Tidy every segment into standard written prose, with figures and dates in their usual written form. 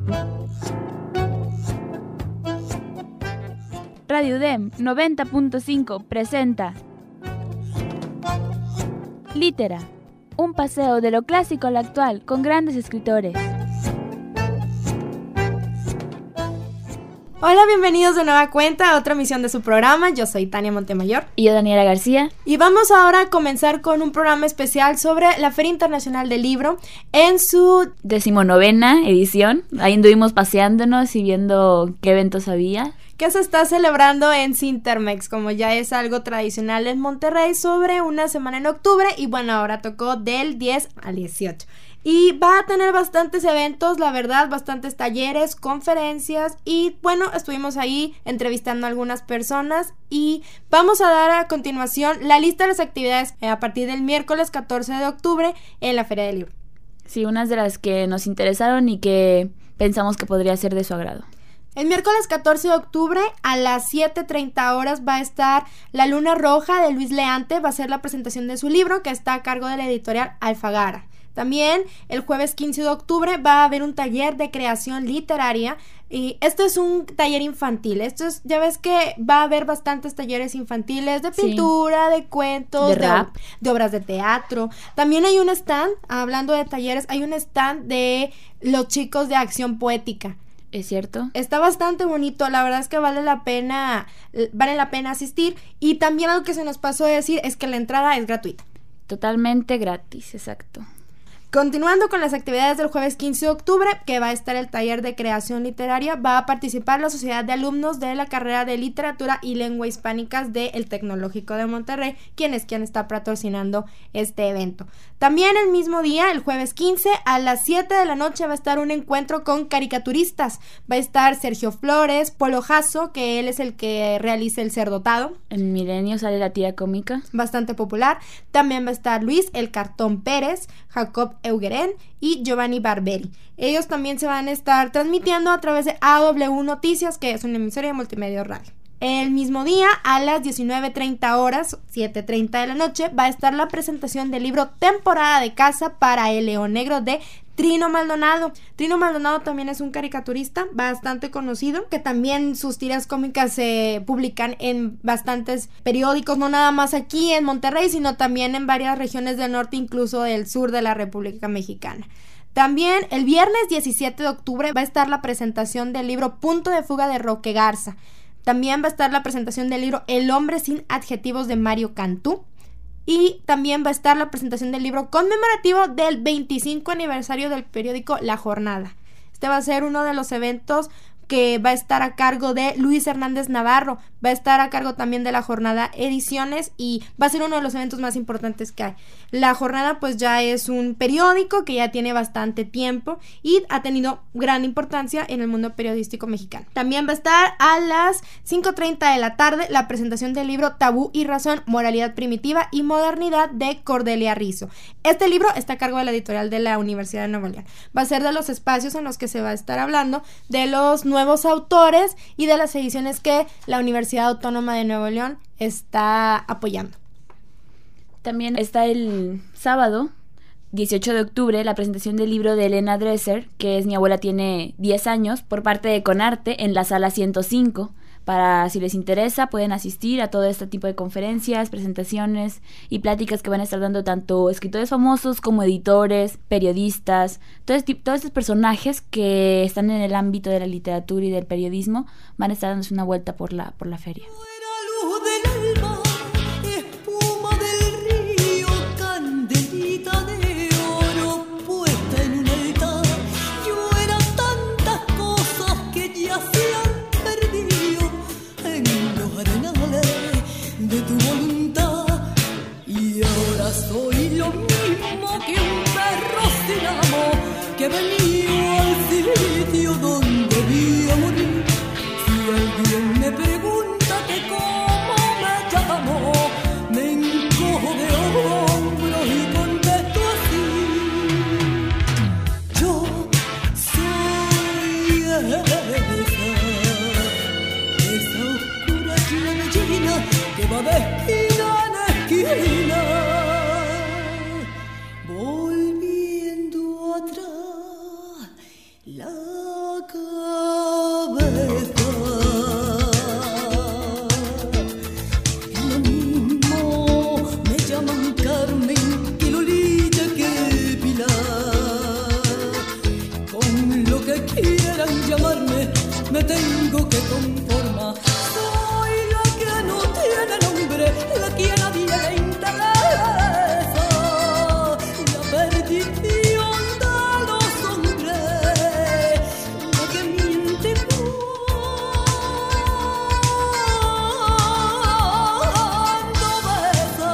Radio UDEM 90.5 presenta Litera, un paseo de lo clásico a lo actual con grandes escritores. Hola, bienvenidos de nueva cuenta a otra emisión de su programa. Yo soy Tania Montemayor. Y yo, Daniela García. Y vamos ahora a comenzar con un programa especial sobre la Feria Internacional del Libro en su 19ª edición. Ahí anduvimos paseándonos y viendo qué eventos había. Que se está celebrando en Cintermex, como ya es algo tradicional en Monterrey, sobre una semana en octubre. Y bueno, ahora tocó del 10 al 18. Y va a tener bastantes eventos, la verdad, bastantes talleres, conferencias. Y bueno, estuvimos ahí entrevistando a algunas personas. Y vamos a dar a continuación la lista de las actividades a partir del miércoles 14 de octubre en la Feria del Libro. Sí, unas de las que nos interesaron y que pensamos que podría ser de su agrado. El miércoles 14 de octubre a las 7:30 horas va a estar La Luna Roja de Luis Leante. Va a ser la presentación de su libro, que está a cargo de la editorial Alfaguara. También el jueves 15 de octubre va a haber un taller de creación literaria. Y esto es un taller infantil. Ya ves que va a haber bastantes talleres infantiles de pintura, sí, de cuentos, de rap, de obras de teatro. También hay un stand, hablando de talleres, hay un stand de los chicos de Acción Poética. ¿Es cierto? Está bastante bonito, la verdad es que vale la pena asistir. Y también algo que se nos pasó a decir es que la entrada es gratuita. Totalmente gratis, exacto. Continuando con las actividades del jueves 15 de octubre, que va a estar el taller de creación literaria, va a participar la Sociedad de Alumnos de la carrera de Literatura y Lengua Hispánicas del Tecnológico de Monterrey, quien está patrocinando este evento. También el mismo día, el jueves 15, a las 7 de la noche va a estar un encuentro con caricaturistas. Va a estar Sergio Flores, Polo Jasso, que él es el que realiza El Cerdotado. En Milenio sale la tira cómica. Bastante popular. También va a estar Luis El Cartón Pérez, Jacob Eugeren y Giovanni Barberi. Ellos también se van a estar transmitiendo a través de AW Noticias, que es una emisora de Multimedia Radio. El mismo día, a las 19:30 horas, 7:30 de la noche, va a estar la presentación del libro Temporada de Caza para el León Negro de Trino Maldonado. Trino Maldonado también es un caricaturista bastante conocido, que también sus tiras cómicas se publican en bastantes periódicos, no nada más aquí en Monterrey, sino también en varias regiones del norte, incluso del sur de la República Mexicana. También el viernes 17 de octubre va a estar la presentación del libro Punto de Fuga de Roque Garza. También va a estar la presentación del libro El Hombre Sin Adjetivos de Mario Cantú. Y también va a estar la presentación del libro conmemorativo del 25 aniversario del periódico La Jornada. Este va a ser uno de los eventos que va a estar a cargo de Luis Hernández Navarro. Va a estar a cargo también de La Jornada Ediciones y va a ser uno de los eventos más importantes que hay. La Jornada pues ya es un periódico que ya tiene bastante tiempo y ha tenido gran importancia en el mundo periodístico mexicano. También va a estar a las 5:30 de la tarde la presentación del libro Tabú y Razón, Moralidad Primitiva y Modernidad de Cordelia Rizzo. Este libro está a cargo de la editorial de la Universidad de Nuevo León. Va a ser de los espacios en los que se va a estar hablando de los nuevos autores y de las ediciones que la Universidad Autónoma de Nuevo León está apoyando. También está el sábado 18 de octubre la presentación del libro de Elena Dresser, que es Mi abuela tiene 10 años, por parte de Conarte en la sala 105. Para, si les interesa, pueden asistir a todo este tipo de conferencias, presentaciones y pláticas que van a estar dando tanto escritores famosos como editores, periodistas, todos estos personajes que están en el ámbito de la literatura y del periodismo van a estar dándose una vuelta por la feria. Soy lo mismo que un perro sin amo que venía al sitio donde vi a morir. Si alguien me pregunta que cómo me llamo, me encojo de hombros y contesto así: yo soy esa oscura clavellina que va de esquina en esquina. Volviendo atrás, la cabeza. Lo mismo me llaman Carmen que Lolita que Pilar. Con lo que quieran llamarme me tengo que conformar. Soy la que no tiene nombre, la que a nadie le interesa. La perdición de los hombres, la que miente cuando besa.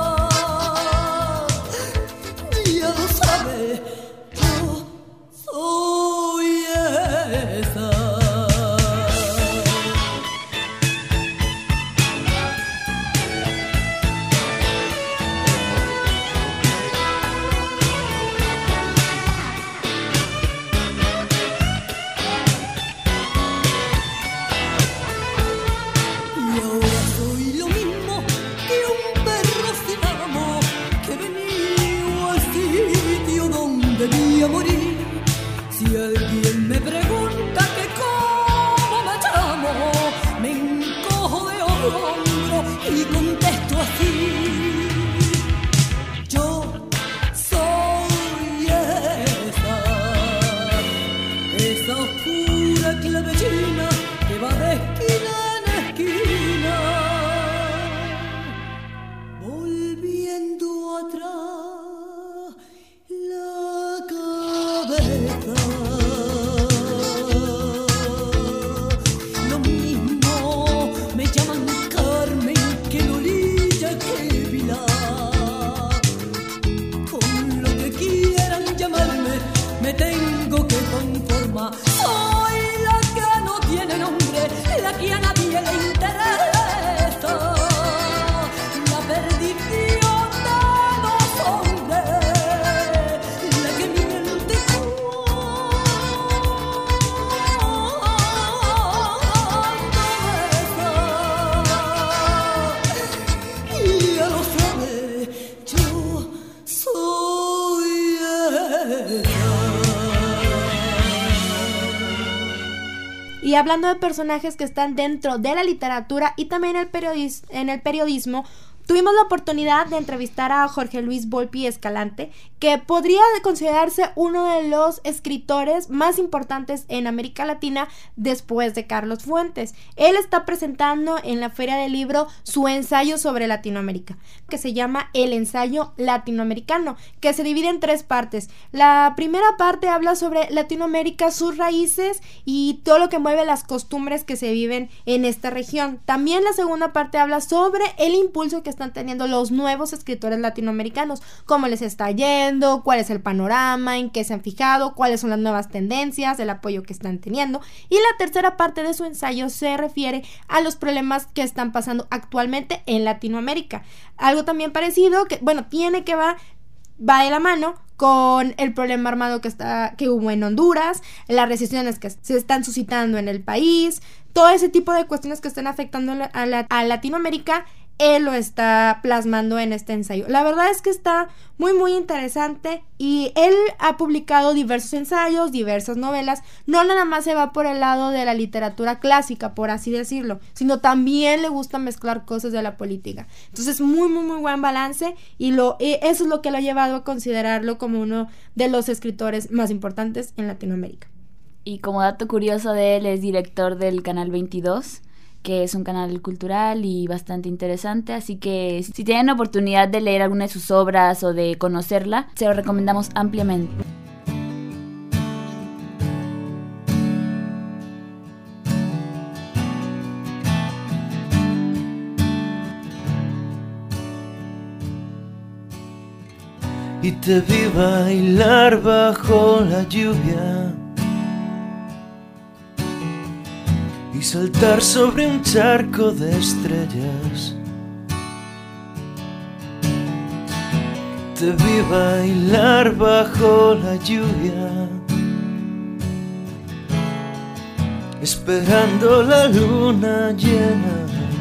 Ya lo sabe, yo soy esa. Y ahora soy lo mismo que un perro sin amo que venía al sitio donde debía morir. Si alguien me pregunta que cómo me llamo, me encojo de hombro y contesto así. Yo soy esa oscura clavellina que va de esquina en esquina, volviendo atrás la cabeza. Lo mismo me llaman Carmen que Lolita que Pilar. Con lo que quieran llamarme me tengo que conformar. Soy la que no tiene nombre, la que a nadie le interesa. La perdición de los hombres, la que miente cuando besa. Y ya lo sabe, yo soy esa. Y hablando de personajes que están dentro de la literatura y también en el periodismo, tuvimos la oportunidad de entrevistar a Jorge Luis Volpi Escalante, que podría considerarse uno de los escritores más importantes en América Latina después de Carlos Fuentes. Él está presentando en la Feria del Libro su ensayo sobre Latinoamérica, que se llama El Ensayo Latinoamericano, que se divide en 3 partes. La primera parte habla sobre Latinoamérica, sus raíces y todo lo que mueve las costumbres que se viven en esta región. También la segunda parte habla sobre el impulso que están teniendo los nuevos escritores latinoamericanos, cómo les está yendo, cuál es el panorama, en qué se han fijado, cuáles son las nuevas tendencias, el apoyo que están teniendo. Y la tercera parte de su ensayo se refiere a los problemas que están pasando actualmente en Latinoamérica. Algo también parecido, que bueno, va de la mano con el problema armado que hubo en Honduras, las recesiones que se están suscitando en el país, todo ese tipo de cuestiones que están afectando a Latinoamérica. Él lo está plasmando en este ensayo. La verdad es que está muy muy interesante y él ha publicado diversos ensayos, diversas novelas. No nada más se va por el lado de la literatura clásica, por así decirlo, sino también le gusta mezclar cosas de la política. Entonces muy muy muy buen balance y eso es lo que lo ha llevado a considerarlo como uno de los escritores más importantes en Latinoamérica. Y como dato curioso de él, es director del Canal 22, que es un canal cultural y bastante interesante, así que si tienen la oportunidad de leer alguna de sus obras o de conocerla, se lo recomendamos ampliamente. Y te vi bailar bajo la lluvia y saltar sobre un charco de estrellas. Te vi bailar bajo la lluvia, esperando la luna llena.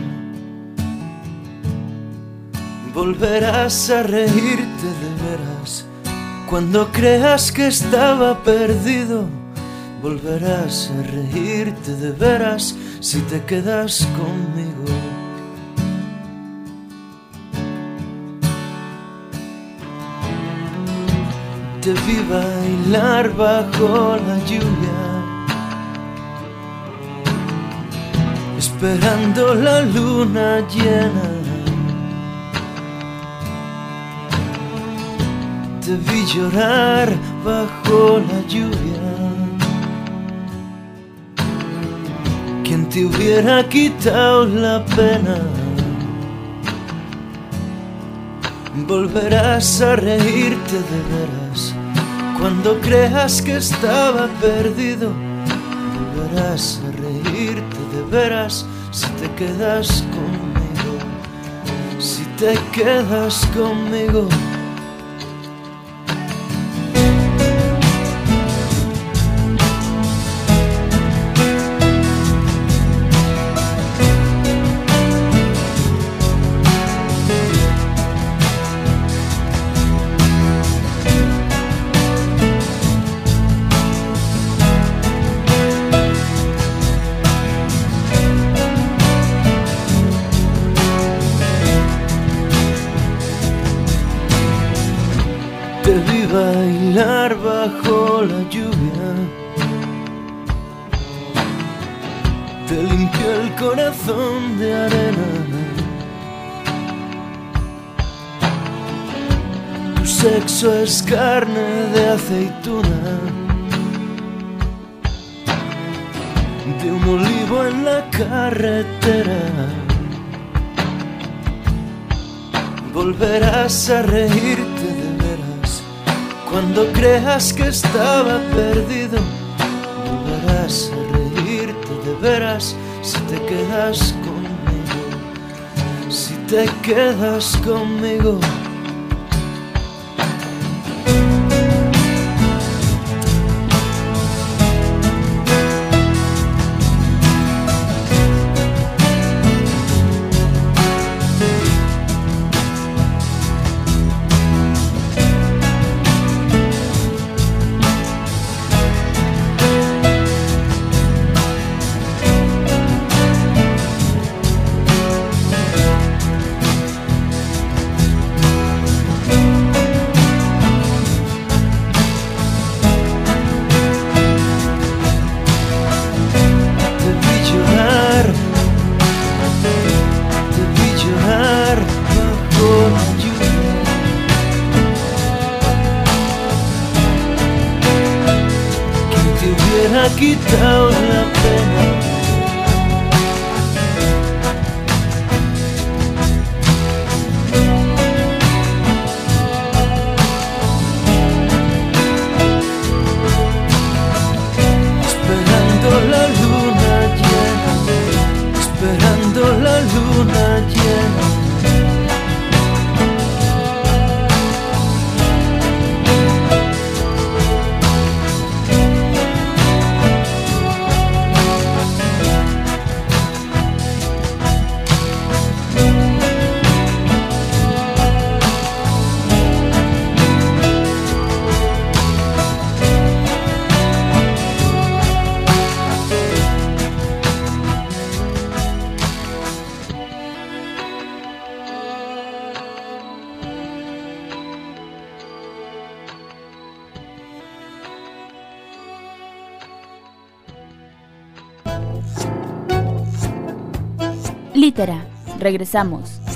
Volverás a reírte de veras cuando creas que estaba perdido. Volverás a reírte de veras si te quedas conmigo. Te vi bailar bajo la lluvia, esperando la luna llena. Te vi llorar bajo la lluvia. ¿Quién te hubiera quitado la pena? Volverás a reírte de veras cuando creas que estaba perdido. Volverás a reírte de veras si te quedas conmigo. Si te quedas conmigo. Te vi bailar bajo la lluvia, te limpió el corazón de arena. Tu sexo es carne de aceituna, de un olivo en la carretera. Volverás a reírte de veras cuando creas que estaba perdido. Volverás a reírte de veras si te quedas conmigo. Si te quedas conmigo. Ha quitado la pena. Esperando la luna llena, esperando la luna llena. Litera. Regresamos.